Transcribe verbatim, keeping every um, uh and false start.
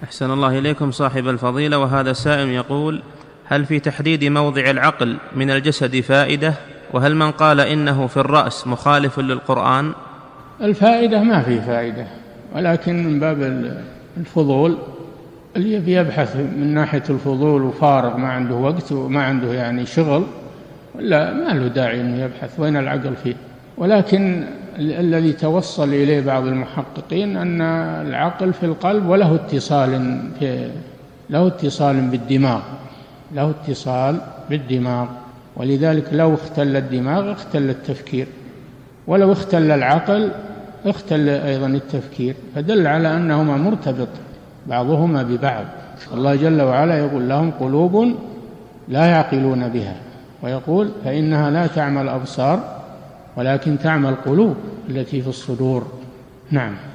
أحسن الله إليكم صاحب الفضيلة. وهذا سائل يقول: هل في تحديد موضع العقل من الجسد فائدة؟ وهل من قال إنه في الرأس مخالف للقرآن؟ الفائدة ما فيه فائدة، ولكن من باب الفضول اللي بيبحث من ناحية الفضول وفارغ ما عنده وقت وما عنده يعني شغل، لا ما له داعي أنه يبحث وين العقل فيه. ولكن الذي توصل إليه بعض المحققين أن العقل في القلب وله اتصال في له اتصال بالدماغ له اتصال بالدماغ ولذلك لو اختل الدماغ اختل التفكير، ولو اختل العقل اختل أيضا التفكير، فدل على أنهما مرتبط بعضهما ببعض. الله جل وعلا يقول: لهم قلوب لا يعقلون بها، ويقول: فإنها لا تعمى الأبصار ولكن تعمى القلوب التي في الصدور. نعم.